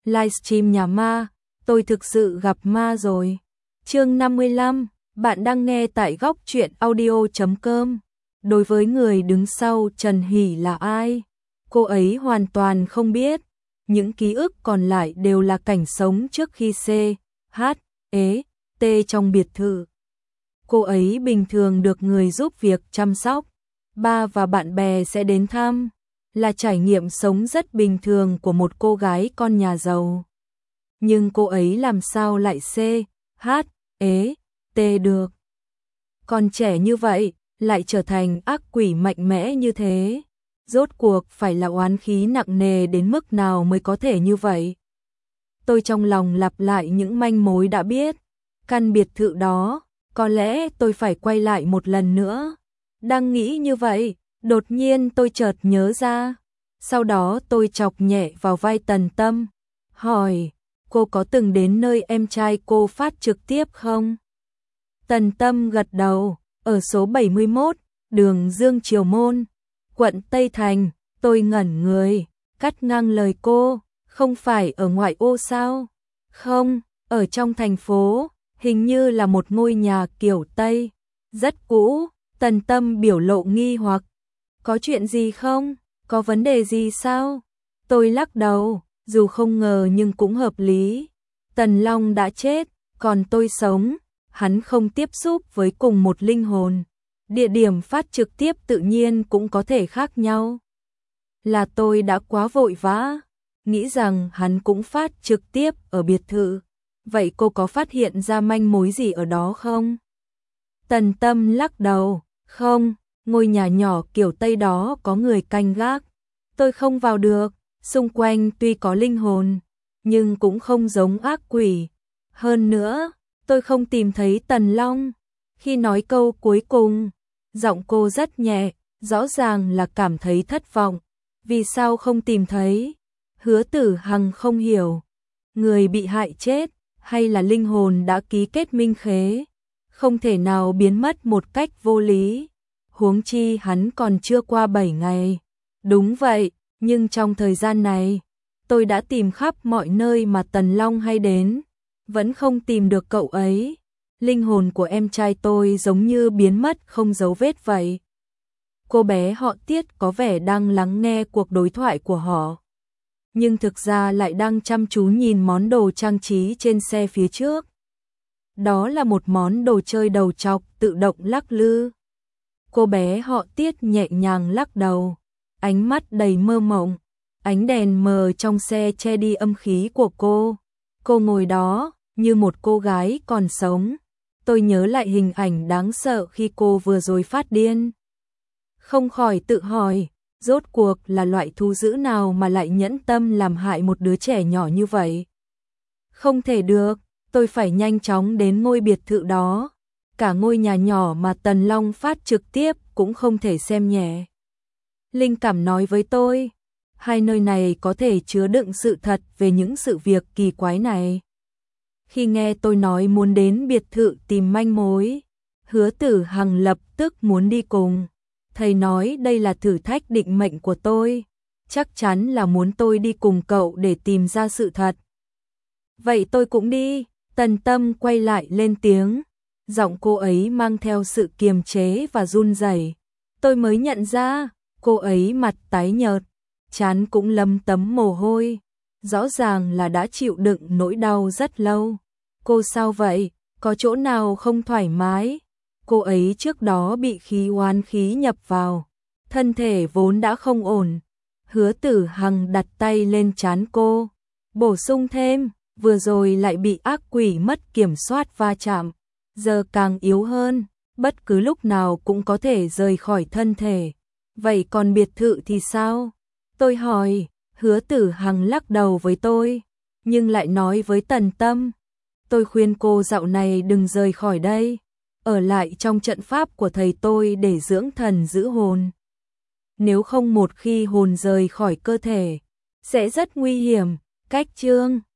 Livestream nhà ma, tôi thực sự gặp ma rồi. Chương 55, bạn đang nghe tại góc truyện audio.com. Đối với người đứng sau Trần Hỷ là ai? Cô ấy hoàn toàn không biết. Những ký ức còn lại đều là cảnh sống trước khi T trong biệt thự. Cô ấy bình thường được người giúp việc chăm sóc. Ba và bạn bè sẽ đến thăm. Là trải nghiệm sống rất bình thường của một cô gái con nhà giàu. Nhưng cô ấy làm sao lại được? Còn trẻ như vậy, lại trở thành ác quỷ mạnh mẽ như thế. Rốt cuộc phải là oán khí nặng nề đến mức nào mới có thể như vậy? Tôi trong lòng lặp lại những manh mối đã biết. Căn biệt thự đó, có lẽ tôi phải quay lại một lần nữa. Đang nghĩ như vậy, đột nhiên tôi chợt nhớ ra. Sau đó tôi chọc nhẹ vào vai Tần Tâm, hỏi, cô có từng đến nơi em trai cô phát trực tiếp không? Tần Tâm gật đầu, ở số 71, đường Dương Triều Môn, quận Tây Thành. Tôi ngẩn người, cắt ngang lời cô, không phải ở ngoại ô sao? Không, ở trong thành phố, hình như là một ngôi nhà kiểu Tây, rất cũ. Tần Tâm biểu lộ nghi hoặc, có chuyện gì không? Có vấn đề gì sao? Tôi lắc đầu, dù không ngờ nhưng cũng hợp lý. Tần Long đã chết, còn tôi sống, hắn không tiếp xúc với cùng một linh hồn. Địa điểm phát trực tiếp tự nhiên cũng có thể khác nhau. Là tôi đã quá vội vã, nghĩ rằng hắn cũng phát trực tiếp ở biệt thự. Vậy cô có phát hiện ra manh mối gì ở đó không? Tần Tâm lắc đầu, không, ngôi nhà nhỏ kiểu Tây đó có người canh gác. Tôi không vào được, xung quanh tuy có linh hồn, nhưng cũng không giống ác quỷ. Hơn nữa, tôi không tìm thấy Tần Long. Khi nói câu cuối cùng, giọng cô rất nhẹ, rõ ràng là cảm thấy thất vọng. Vì sao không tìm thấy? Hứa Tử Hằng không hiểu. Người bị hại chết, hay là linh hồn đã ký kết minh khế? Không thể nào biến mất một cách vô lý. Huống chi hắn còn chưa qua 7 ngày. Đúng vậy, nhưng trong thời gian này, tôi đã tìm khắp mọi nơi mà Tần Long hay đến, vẫn không tìm được cậu ấy. Linh hồn của em trai tôi giống như biến mất không dấu vết vậy. Cô bé họ Tiết có vẻ đang lắng nghe cuộc đối thoại của họ, nhưng thực ra lại đang chăm chú nhìn món đồ trang trí trên xe phía trước. Đó là một món đồ chơi đầu trọc tự động lắc lư. Cô bé họ Tiết nhẹ nhàng lắc đầu, ánh mắt đầy mơ mộng. Ánh đèn mờ trong xe che đi âm khí của cô. Cô ngồi đó như một cô gái còn sống. Tôi nhớ lại hình ảnh đáng sợ khi cô vừa rồi phát điên. Không khỏi tự hỏi, rốt cuộc là loại thú dữ nào mà lại nhẫn tâm làm hại một đứa trẻ nhỏ như vậy? Không thể được, tôi phải nhanh chóng đến ngôi biệt thự đó. Cả ngôi nhà nhỏ mà Tần Long phát trực tiếp cũng không thể xem nhẹ. Linh cảm nói với tôi, hai nơi này có thể chứa đựng sự thật về những sự việc kỳ quái này. Khi nghe tôi nói muốn đến biệt thự tìm manh mối, Hứa Tử Hằng lập tức muốn đi cùng. Thầy nói đây là thử thách định mệnh của tôi, chắc chắn là muốn tôi đi cùng cậu để tìm ra sự thật. Vậy tôi cũng đi. Tần Tâm quay lại lên tiếng, giọng cô ấy mang theo sự kiềm chế và run rẩy. Tôi mới nhận ra, cô ấy mặt tái nhợt, trán cũng lấm tấm mồ hôi, rõ ràng là đã chịu đựng nỗi đau rất lâu. Cô sao vậy? Có chỗ nào không thoải mái? Cô ấy trước đó bị khí oán khí nhập vào, thân thể vốn đã không ổn. Hứa Tử Hằng đặt tay lên trán cô, bổ sung thêm, vừa rồi lại bị ác quỷ mất kiểm soát va chạm, giờ càng yếu hơn, bất cứ lúc nào cũng có thể rời khỏi thân thể. Vậy còn biệt thự thì sao? Tôi hỏi. Hứa Tử Hằng lắc đầu với tôi, nhưng lại nói với Tần Tâm, tôi khuyên cô dạo này đừng rời khỏi đây, ở lại trong trận pháp của thầy tôi để dưỡng thần giữ hồn. Nếu không một khi hồn rời khỏi cơ thể, sẽ rất nguy hiểm. Cách chương